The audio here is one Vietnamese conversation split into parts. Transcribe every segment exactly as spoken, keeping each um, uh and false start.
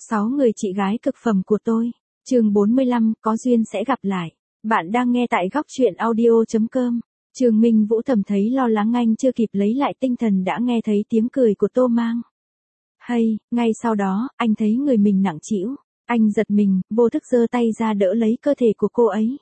Sáu người chị gái cực phẩm của tôi. Chương bốn mươi lăm, có duyên sẽ gặp lại. Bạn đang nghe tại góc truyện audio chấm com. Trường Minh Vũ thầm thấy lo lắng, anh chưa kịp lấy lại tinh thần đã nghe thấy tiếng cười của Tô Mang. Hay, ngay sau đó, anh thấy người mình nặng trĩu. Anh giật mình, vô thức giơ tay ra đỡ lấy cơ thể của cô ấy.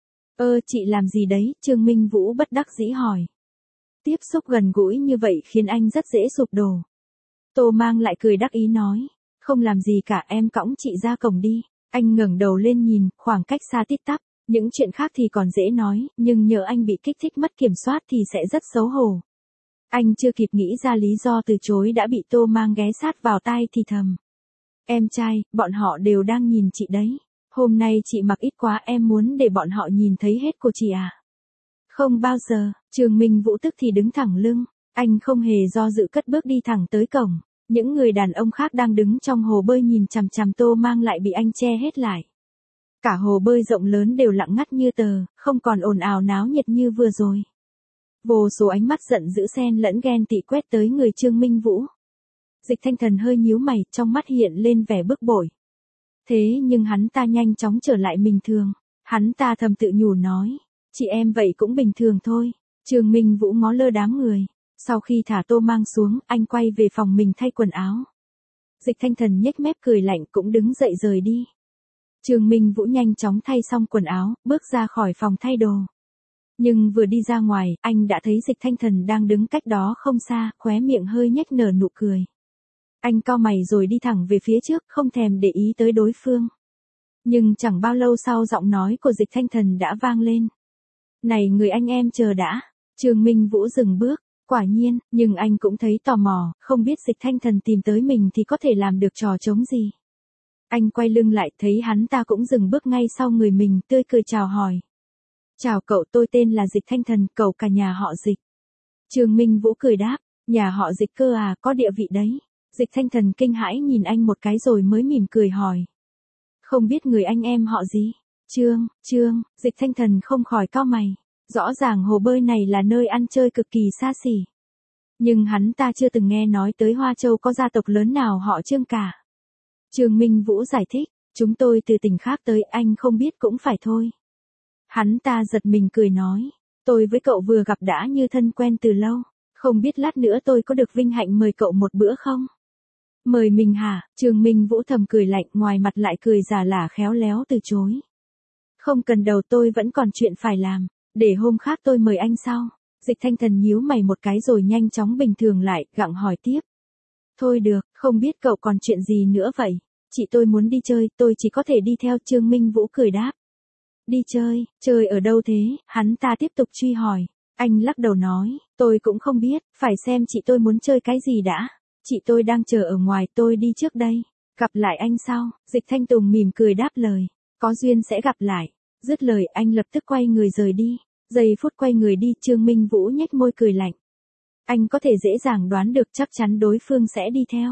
Ơ, chị làm gì đấy? Trường Minh Vũ bất đắc dĩ hỏi. Tiếp xúc gần gũi như vậy khiến anh rất dễ sụp đổ. Tô Mang lại cười đắc ý nói. Không làm gì cả, em cõng chị ra cổng đi. Anh ngẩng đầu lên nhìn, khoảng cách xa tít tắp. Những chuyện khác thì còn dễ nói, nhưng nhớ anh bị kích thích mất kiểm soát thì sẽ rất xấu hổ. Anh chưa kịp nghĩ ra lý do từ chối đã bị Tô Mang ghé sát vào tai thì thầm. Em trai, bọn họ đều đang nhìn chị đấy. Hôm nay chị mặc ít quá, em muốn để bọn họ nhìn thấy hết của chị à? Không bao giờ. Trường Minh Vũ tức thì đứng thẳng lưng. Anh không hề do dự cất bước đi thẳng tới cổng. Những người đàn ông khác đang đứng trong hồ bơi nhìn chằm chằm Tô Mang lại bị anh che hết lại. Cả hồ bơi rộng lớn đều lặng ngắt như tờ, không còn ồn ào náo nhiệt như vừa rồi. Vô số ánh mắt giận dữ xen lẫn ghen tị quét tới người Trương Minh Vũ. Dịch Thanh Thần hơi nhíu mày, trong mắt hiện lên vẻ bức bội. Thế nhưng hắn ta nhanh chóng trở lại bình thường. Hắn ta thầm tự nhủ nói, chị em vậy cũng bình thường thôi. Trương Minh Vũ ngó lơ đám người. Sau khi thả Tô Mang xuống, anh quay về phòng mình thay quần áo. Dịch Thanh Thần nhếch mép cười lạnh cũng đứng dậy rời đi. Trương Minh Vũ nhanh chóng thay xong quần áo, bước ra khỏi phòng thay đồ. Nhưng vừa đi ra ngoài, anh đã thấy Dịch Thanh Thần đang đứng cách đó không xa, khóe miệng hơi nhếch nở nụ cười. Anh cau mày rồi đi thẳng về phía trước, không thèm để ý tới đối phương. Nhưng chẳng bao lâu sau giọng nói của Dịch Thanh Thần đã vang lên. Này người anh em chờ đã. Trương Minh Vũ dừng bước. Quả nhiên, nhưng anh cũng thấy tò mò, không biết Dịch Thanh Thần tìm tới mình thì có thể làm được trò trống gì. Anh quay lưng lại thấy hắn ta cũng dừng bước ngay sau người mình, tươi cười chào hỏi. Chào cậu, tôi tên là Dịch Thanh Thần, cậu cả nhà họ Dịch. Trương Minh Vũ cười đáp, nhà họ Dịch cơ à, có địa vị đấy. Dịch Thanh Thần kinh hãi nhìn anh một cái rồi mới mỉm cười hỏi. Không biết người anh em họ gì? Trương, Trương, Dịch Thanh Thần không khỏi cau mày. Rõ ràng hồ bơi này là nơi ăn chơi cực kỳ xa xỉ. Nhưng hắn ta chưa từng nghe nói tới Hoa Châu có gia tộc lớn nào họ Trương cả. Trương Minh Vũ giải thích, chúng tôi từ tỉnh khác tới, anh không biết cũng phải thôi. Hắn ta giật mình cười nói, tôi với cậu vừa gặp đã như thân quen từ lâu, không biết lát nữa tôi có được vinh hạnh mời cậu một bữa không? Mời mình hả? Trương Minh Vũ thầm cười lạnh, ngoài mặt lại cười giả lả khéo léo từ chối. Không cần đâu, tôi vẫn còn chuyện phải làm. Để hôm khác tôi mời anh sau. Dịch Thanh Thần nhíu mày một cái rồi nhanh chóng bình thường lại, gặng hỏi tiếp. Thôi được, không biết cậu còn chuyện gì nữa vậy? Chị tôi muốn đi chơi, tôi chỉ có thể đi theo. Trương Minh Vũ cười đáp. Đi chơi, chơi ở đâu thế? Hắn ta tiếp tục truy hỏi. Anh lắc đầu nói, tôi cũng không biết, phải xem chị tôi muốn chơi cái gì đã. Chị tôi đang chờ ở ngoài, tôi đi trước đây. Gặp lại anh sau. Dịch Thanh Tùng mỉm cười đáp lời. Có duyên sẽ gặp lại. Dứt lời anh lập tức quay người rời đi. Giây phút quay người đi, Trương Minh Vũ nhếch môi cười lạnh. Anh có thể dễ dàng đoán được chắc chắn đối phương sẽ đi theo.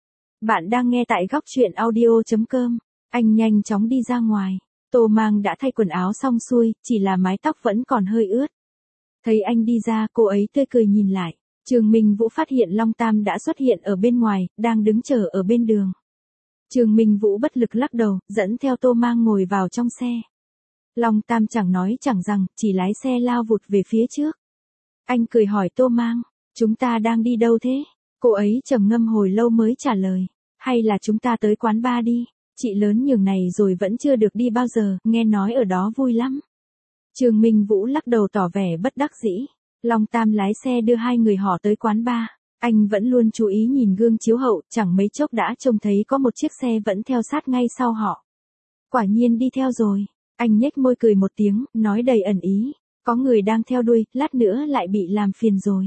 Bạn đang nghe tại góc truyện audio chấm com. Anh nhanh chóng đi ra ngoài. Tô Mang đã thay quần áo xong xuôi, chỉ là mái tóc vẫn còn hơi ướt. Thấy anh đi ra, cô ấy tươi cười nhìn lại. Trương Minh Vũ phát hiện Long Tam đã xuất hiện ở bên ngoài, đang đứng chờ ở bên đường. Trương Minh Vũ bất lực lắc đầu, dẫn theo Tô Mang ngồi vào trong xe. Long Tam chẳng nói chẳng rằng, chỉ lái xe lao vụt về phía trước. Anh cười hỏi Tô Mang, chúng ta đang đi đâu thế? Cô ấy trầm ngâm hồi lâu mới trả lời, hay là chúng ta tới quán bar đi, chị lớn nhường này rồi vẫn chưa được đi bao giờ, nghe nói ở đó vui lắm. Trương Minh Vũ lắc đầu tỏ vẻ bất đắc dĩ. Long Tam lái xe đưa hai người họ tới quán bar. Anh vẫn luôn chú ý nhìn gương chiếu hậu, chẳng mấy chốc đã trông thấy có một chiếc xe vẫn theo sát ngay sau họ. Quả nhiên đi theo rồi. Anh nhếch môi cười một tiếng, nói đầy ẩn ý. Có người đang theo đuôi, lát nữa lại bị làm phiền rồi.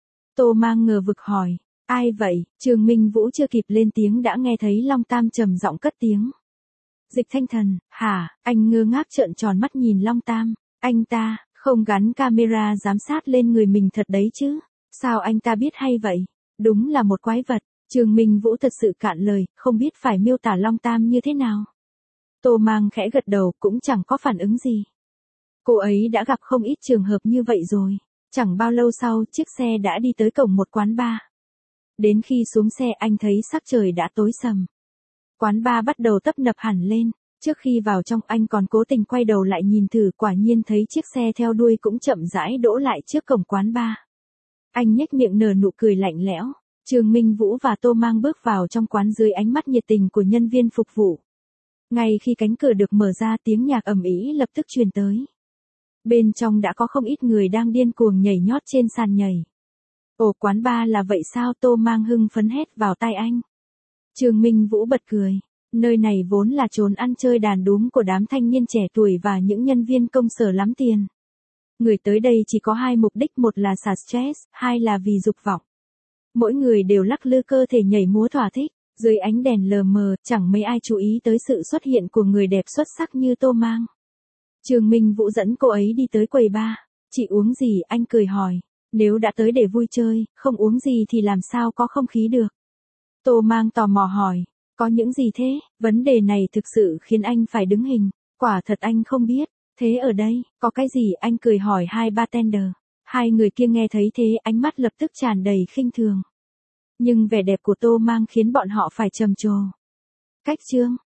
Tô Mang ngờ vực hỏi, ai vậy? Trương Minh Vũ chưa kịp lên tiếng đã nghe thấy Long Tam trầm giọng cất tiếng. Dịch Thanh Thần, hả? Anh ngơ ngác trợn tròn mắt nhìn Long Tam. Anh ta, không gắn camera giám sát lên người mình thật đấy chứ? Sao anh ta biết hay vậy? Đúng là một quái vật. Trương Minh Vũ thật sự cạn lời, không biết phải miêu tả Long Tam như thế nào. Tô Mang khẽ gật đầu cũng chẳng có phản ứng gì. Cô ấy đã gặp không ít trường hợp như vậy rồi. Chẳng bao lâu sau, chiếc xe đã đi tới cổng một quán bar. Đến khi xuống xe anh thấy sắc trời đã tối sầm. Quán bar bắt đầu tấp nập hẳn lên. Trước khi vào trong anh còn cố tình quay đầu lại nhìn thử, quả nhiên thấy chiếc xe theo đuôi cũng chậm rãi đỗ lại trước cổng quán bar. Anh nhếch miệng nở nụ cười lạnh lẽo. Trương Minh Vũ và Tô Mang bước vào trong quán dưới ánh mắt nhiệt tình của nhân viên phục vụ. Ngay khi cánh cửa được mở ra, tiếng nhạc ầm ĩ lập tức truyền tới. Bên trong đã có không ít người đang điên cuồng nhảy nhót trên sàn nhảy. Ồ, quán bar là vậy sao? Tô Mang hưng phấn hét vào tai anh. Trương Minh Vũ bật cười. Nơi này vốn là chốn ăn chơi đàn đúm của đám thanh niên trẻ tuổi và những nhân viên công sở lắm tiền. Người tới đây chỉ có hai mục đích, một là xả stress, hai là vì dục vọng. Mỗi người đều lắc lư cơ thể nhảy múa thỏa thích. Dưới ánh đèn lờ mờ, chẳng mấy ai chú ý tới sự xuất hiện của người đẹp xuất sắc như Tô Mang. Trương Minh Vũ dẫn cô ấy đi tới quầy bar. Chị uống gì? Anh cười hỏi. Nếu đã tới để vui chơi, không uống gì thì làm sao có không khí được? Tô Mang tò mò hỏi. Có những gì thế? Vấn đề này thực sự khiến anh phải đứng hình. Quả thật anh không biết. Thế ở đây, có cái gì? Anh cười hỏi hai bartender. Hai người kia nghe thấy thế, ánh mắt lập tức tràn đầy khinh thường. Nhưng vẻ đẹp của Tô Mang khiến bọn họ phải trầm trồ. Cách trương,